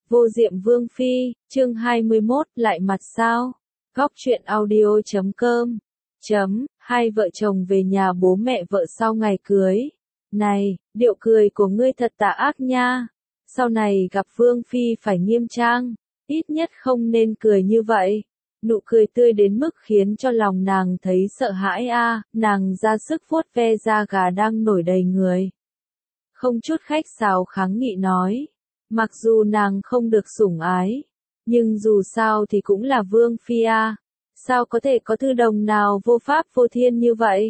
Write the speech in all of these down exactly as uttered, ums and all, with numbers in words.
Vô Diệm Vương Phi, chương hai mươi mốt, lại mặt sao? Góc truyện audio chấm com chấm, hai vợ chồng về nhà bố mẹ vợ sau ngày cưới. Này, điệu cười của ngươi thật tà ác nha. Sau này gặp Vương Phi phải nghiêm trang, ít nhất không nên cười như vậy. Nụ cười tươi đến mức khiến cho lòng nàng thấy sợ hãi a, à, nàng ra sức vuốt ve da gà đang nổi đầy người. Không chút khách sáo kháng nghị nói. Mặc dù nàng không được sủng ái, nhưng dù sao thì cũng là Vương Phi a, sao có thể có thư đồng nào vô pháp vô thiên như vậy?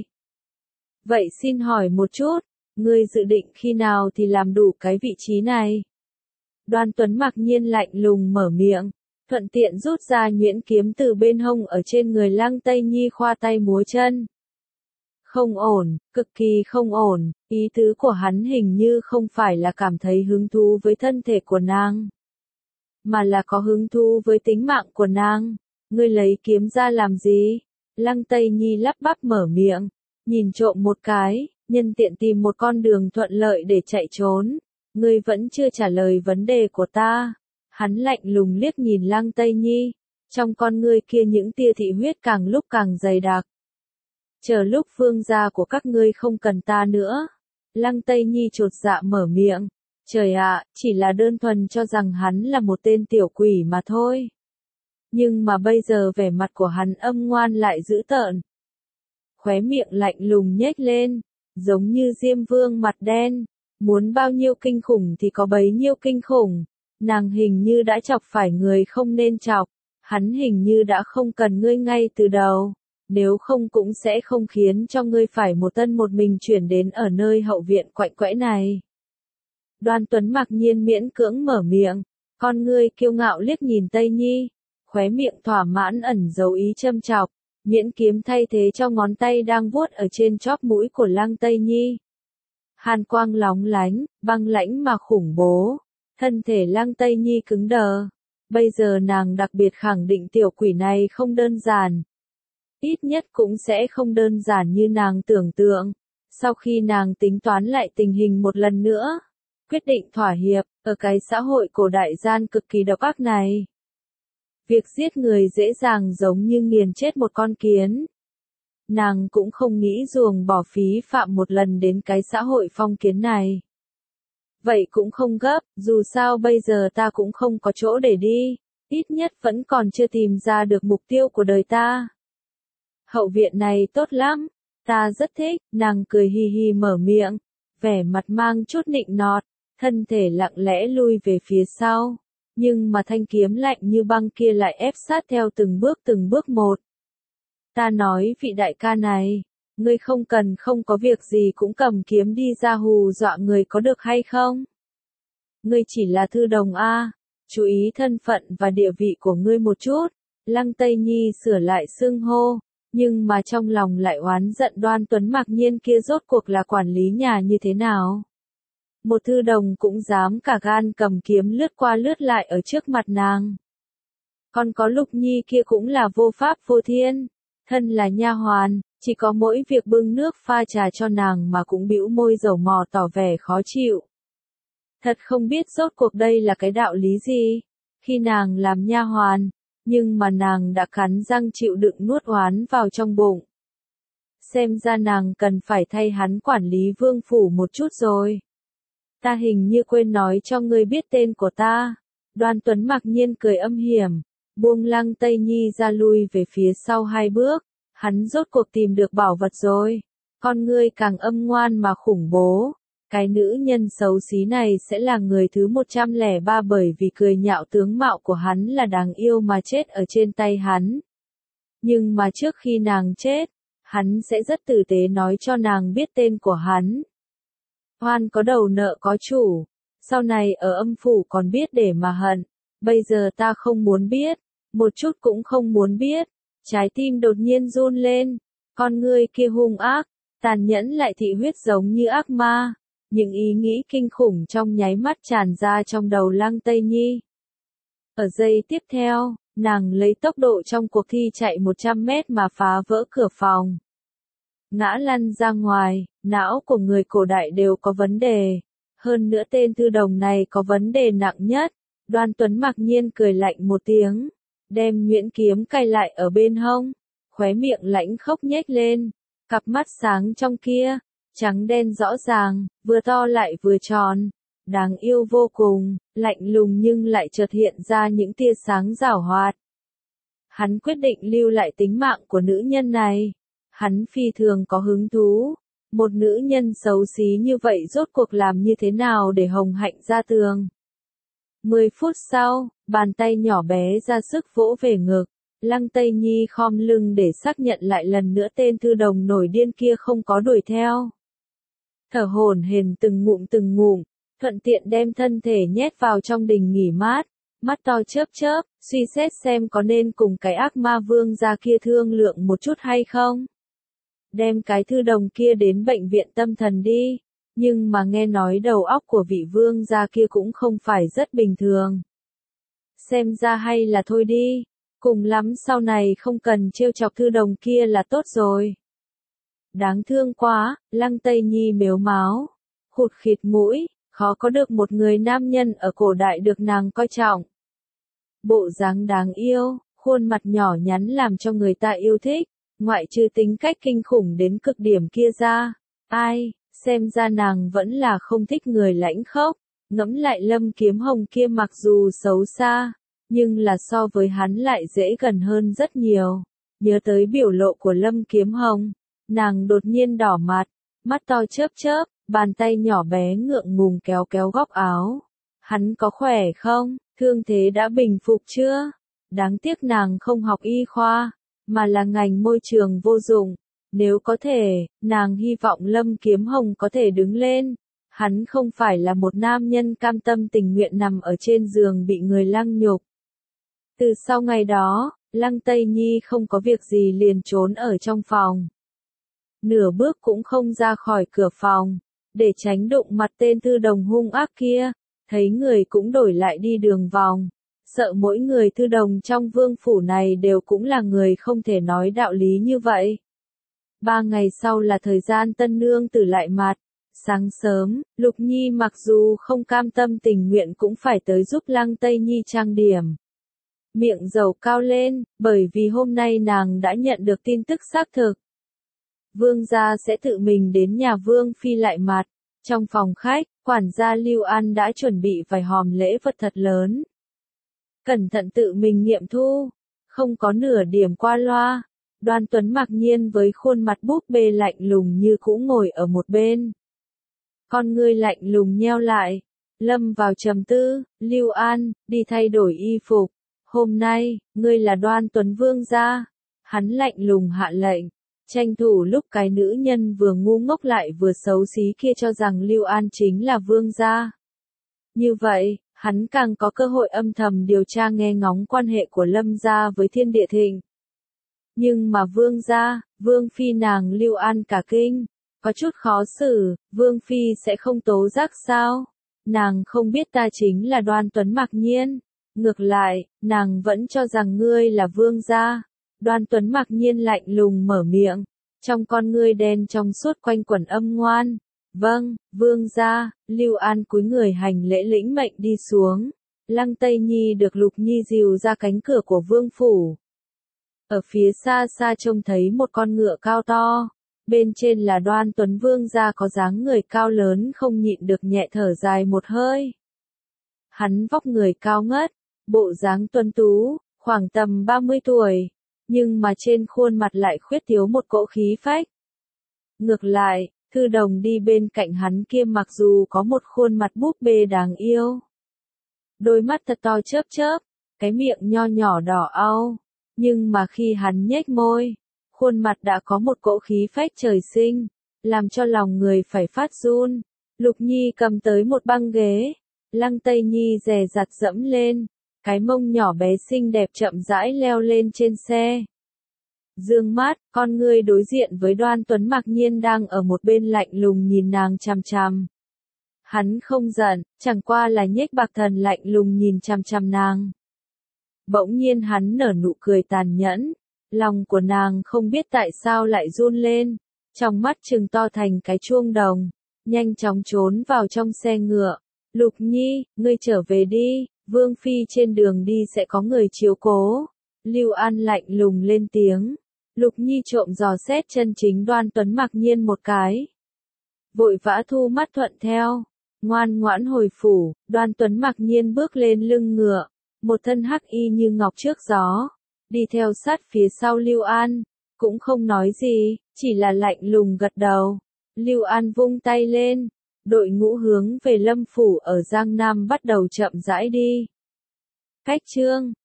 Vậy xin hỏi một chút, ngươi dự định khi nào thì làm đủ cái vị trí này? Đoan Tuấn mặc nhiên lạnh lùng mở miệng, thuận tiện rút ra nhuyễn kiếm từ bên hông ở trên người Lăng Tây Nhi khoa tay múa chân. Không ổn, cực kỳ không ổn, ý tứ của hắn hình như không phải là cảm thấy hứng thú với thân thể của nàng, mà là có hứng thú với tính mạng của nàng. Ngươi lấy kiếm ra làm gì? Lăng Tây Nhi lắp bắp mở miệng, nhìn trộm một cái, nhân tiện tìm một con đường thuận lợi để chạy trốn. Ngươi vẫn chưa trả lời vấn đề của ta. Hắn lạnh lùng liếc nhìn Lăng Tây Nhi, trong con ngươi kia những tia thị huyết càng lúc càng dày đặc. Chờ lúc vương gia của các ngươi không cần ta nữa. Lăng Tây Nhi chột dạ mở miệng. Trời ạ, chỉ là đơn thuần cho rằng hắn là một tên tiểu quỷ mà thôi. Nhưng mà bây giờ vẻ mặt của hắn âm ngoan lại dữ tợn. Khóe miệng lạnh lùng nhếch lên, giống như Diêm Vương mặt đen. Muốn bao nhiêu kinh khủng thì có bấy nhiêu kinh khủng. Nàng hình như đã chọc phải người không nên chọc. Hắn hình như đã không cần ngươi ngay từ đầu. Nếu không cũng sẽ không khiến cho ngươi phải một thân một mình chuyển đến ở nơi hậu viện quạnh quẽ này. Đoan Tuấn mặc nhiên miễn cưỡng mở miệng, con ngươi kiêu ngạo liếc nhìn Tây Nhi, khóe miệng thỏa mãn ẩn dấu ý châm chọc, nhuyễn kiếm thay thế cho ngón tay đang vuốt ở trên chóp mũi của Lăng Tây Nhi. Hàn quang lóng lánh, băng lãnh mà khủng bố, thân thể Lăng Tây Nhi cứng đờ. Bây giờ nàng đặc biệt khẳng định tiểu quỷ này không đơn giản. Ít nhất cũng sẽ không đơn giản như nàng tưởng tượng. Sau khi nàng tính toán lại tình hình một lần nữa, quyết định thỏa hiệp, ở cái xã hội cổ đại gian cực kỳ độc ác này. Việc giết người dễ dàng giống như nghiền chết một con kiến. Nàng cũng không nghĩ ruồng bỏ phí phạm một lần đến cái xã hội phong kiến này. Vậy cũng không gấp, dù sao bây giờ ta cũng không có chỗ để đi, ít nhất vẫn còn chưa tìm ra được mục tiêu của đời ta. Hậu viện này tốt lắm, ta rất thích, nàng cười hì hì mở miệng, vẻ mặt mang chút nịnh nọt, thân thể lặng lẽ lui về phía sau, nhưng mà thanh kiếm lạnh như băng kia lại ép sát theo từng bước từng bước một. Ta nói vị đại ca này, ngươi không cần không có việc gì cũng cầm kiếm đi ra hù dọa người có được hay không? Ngươi chỉ là thư đồng a, chú ý thân phận và địa vị của ngươi một chút. Lăng Tây Nhi sửa lại xưng hô. Nhưng mà trong lòng lại oán giận Đoan Tuấn mặc nhiên kia rốt cuộc là quản lý nhà như thế nào. Một thư đồng cũng dám cả gan cầm kiếm lướt qua lướt lại ở trước mặt nàng. Còn có Lục Nhi kia cũng là vô pháp vô thiên. Thân là nha hoàn, chỉ có mỗi việc bưng nước pha trà cho nàng mà cũng bĩu môi dầu mò tỏ vẻ khó chịu. Thật không biết rốt cuộc đây là cái đạo lý gì. Khi nàng làm nha hoàn, nhưng mà nàng đã cắn răng chịu đựng nuốt oán vào trong bụng. Xem ra nàng cần phải thay hắn quản lý vương phủ một chút rồi. Ta hình như quên nói cho ngươi biết tên của ta. Đoan Tuấn mặc nhiên cười âm hiểm, buông Lăng Tây Nhi ra lui về phía sau hai bước. Hắn rốt cuộc tìm được bảo vật rồi. Con ngươi càng âm ngoan mà khủng bố. Cái nữ nhân xấu xí này sẽ là người thứ một trăm lẻ ba bởi vì cười nhạo tướng mạo của hắn là đáng yêu mà chết ở trên tay hắn. Nhưng mà trước khi nàng chết, hắn sẽ rất tử tế nói cho nàng biết tên của hắn. Hoan có đầu nợ có chủ, sau này ở âm phủ còn biết để mà hận, bây giờ ta không muốn biết, một chút cũng không muốn biết. Trái tim đột nhiên run lên, con ngươi kia hung ác, tàn nhẫn lại thị huyết giống như ác ma. Những ý nghĩ kinh khủng trong nháy mắt tràn ra trong đầu Lăng Tây Nhi. Ở giây tiếp theo, nàng lấy tốc độ trong cuộc thi chạy một trăm mét mà phá vỡ cửa phòng. Ngã lăn ra ngoài, não của người cổ đại đều có vấn đề. Hơn nữa tên thư đồng này có vấn đề nặng nhất. Đoan Tuấn mặc nhiên cười lạnh một tiếng, đem nhuyễn kiếm cài lại ở bên hông, khóe miệng lãnh khốc nhếch lên, cặp mắt sáng trong kia, trắng đen rõ ràng, vừa to lại vừa tròn, đáng yêu vô cùng, lạnh lùng nhưng lại chợt hiện ra những tia sáng giảo hoạt. Hắn quyết định lưu lại tính mạng của nữ nhân này. Hắn phi thường có hứng thú. Một nữ nhân xấu xí như vậy rốt cuộc làm như thế nào để hồng hạnh ra tường. Mười phút sau, bàn tay nhỏ bé ra sức vỗ về ngực. Lăng Tây Nhi khom lưng để xác nhận lại lần nữa tên thư đồng nổi điên kia không có đuổi theo. Thở hổn hển từng ngụm từng ngụm, thuận tiện đem thân thể nhét vào trong đình nghỉ mát. Mắt to chớp chớp, suy xét xem có nên cùng cái ác ma vương gia kia thương lượng một chút hay không. Đem cái thư đồng kia đến bệnh viện tâm thần đi, nhưng mà nghe nói đầu óc của vị vương gia kia cũng không phải rất bình thường. Xem ra hay là thôi đi, cùng lắm sau này không cần trêu chọc thư đồng kia là tốt rồi. Đáng thương quá, Lăng Tây Nhi mếu máo, khụt khịt mũi, khó có được một người nam nhân ở cổ đại được nàng coi trọng. Bộ dáng đáng yêu, khuôn mặt nhỏ nhắn làm cho người ta yêu thích, ngoại trừ tính cách kinh khủng đến cực điểm kia ra. Ai, xem ra nàng vẫn là không thích người lãnh khốc. Ngẫm lại Lâm Kiếm Hồng kia mặc dù xấu xa, nhưng là so với hắn lại dễ gần hơn rất nhiều. Nhớ tới biểu lộ của Lâm Kiếm Hồng, nàng đột nhiên đỏ mặt, mắt to chớp chớp, bàn tay nhỏ bé ngượng ngùng kéo kéo góc áo. Hắn có khỏe không? Thương thế đã bình phục chưa? Đáng tiếc nàng không học y khoa, mà là ngành môi trường vô dụng. Nếu có thể, nàng hy vọng Lâm Kiếm Hồng có thể đứng lên. Hắn không phải là một nam nhân cam tâm tình nguyện nằm ở trên giường bị người lăng nhục. Từ sau ngày đó, Lăng Tây Nhi không có việc gì liền trốn ở trong phòng. Nửa bước cũng không ra khỏi cửa phòng, để tránh đụng mặt tên thư đồng hung ác kia. Thấy người cũng đổi lại đi đường vòng, sợ mỗi người thư đồng trong vương phủ này đều cũng là người không thể nói đạo lý như vậy. Ba ngày sau là thời gian tân nương tử lại mặt, sáng sớm, Lục Nhi mặc dù không cam tâm tình nguyện cũng phải tới giúp Lăng Tây Nhi trang điểm. Miệng dầu cao lên, bởi vì hôm nay nàng đã nhận được tin tức xác thực. Vương gia sẽ tự mình đến nhà Vương Phi lại mặt. Trong phòng khách, quản gia Lưu An đã chuẩn bị vài hòm lễ vật thật lớn. Cẩn thận tự mình nghiệm thu, không có nửa điểm qua loa. Đoan Tuấn mặc nhiên với khuôn mặt búp bê lạnh lùng như cũ ngồi ở một bên. Con ngươi lạnh lùng nheo lại, lâm vào trầm tư. Lưu An, đi thay đổi y phục. Hôm nay, ngươi là Đoan Tuấn vương gia. Hắn lạnh lùng hạ lệnh. Tranh thủ lúc cái nữ nhân vừa ngu ngốc lại vừa xấu xí kia cho rằng Lưu An chính là vương gia. Như vậy, hắn càng có cơ hội âm thầm điều tra nghe ngóng quan hệ của Lâm gia với Thiên Địa Thịnh. Nhưng mà vương gia, vương phi nàng Lưu An cả kinh, có chút khó xử, vương phi sẽ không tố giác sao? Nàng không biết ta chính là Đoan Tuấn mặc nhiên. Ngược lại, nàng vẫn cho rằng ngươi là vương gia. Đoan Tuấn mặc nhiên lạnh lùng mở miệng, trong con ngươi đen trong suốt quanh quẩn âm ngoan. Vâng, vương gia. Lưu An cúi người hành lễ lĩnh mệnh đi xuống. Lăng Tây Nhi được Lục Nhi dìu ra cánh cửa của vương phủ. Ở phía xa xa trông thấy một con ngựa cao to, bên trên là Đoan Tuấn vương gia có dáng người cao lớn không nhịn được nhẹ thở dài một hơi. Hắn vóc người cao ngất, bộ dáng tuấn tú, khoảng tầm ba mươi tuổi. Nhưng mà trên khuôn mặt lại khuyết thiếu một cỗ khí phách. Ngược lại, thư đồng đi bên cạnh hắn kia mặc dù có một khuôn mặt búp bê đáng yêu. Đôi mắt thật to chớp chớp, cái miệng nho nhỏ đỏ au. Nhưng mà khi hắn nhếch môi, khuôn mặt đã có một cỗ khí phách trời sinh, làm cho lòng người phải phát run. Lục Nhi cầm tới một băng ghế, Lăng Tây Nhi dè dặt dẫm lên. Cái mông nhỏ bé xinh đẹp chậm rãi leo lên trên xe. Dương mắt, con ngươi đối diện với Đoan Tuấn mặc nhiên đang ở một bên lạnh lùng nhìn nàng chằm chằm. Hắn không giận, chẳng qua là nhếch bạc thần lạnh lùng nhìn chằm chằm nàng. Bỗng nhiên hắn nở nụ cười tàn nhẫn, lòng của nàng không biết tại sao lại run lên, trong mắt trừng to thành cái chuông đồng, nhanh chóng trốn vào trong xe ngựa. Lục Nhi, ngươi trở về đi. Vương Phi trên đường đi sẽ có người chiếu cố. Lưu An lạnh lùng lên tiếng. Lục Nhi trộm dò xét chân chính Đoan Tuấn mặc nhiên một cái. Vội vã thu mắt thuận theo. Ngoan ngoãn hồi phủ, Đoan Tuấn mặc nhiên bước lên lưng ngựa. Một thân hắc y như ngọc trước gió. Đi theo sát phía sau Lưu An. Cũng không nói gì, chỉ là lạnh lùng gật đầu. Lưu An vung tay lên. Đội ngũ hướng về Lâm Phủ ở Giang Nam bắt đầu chậm rãi đi. Cách chương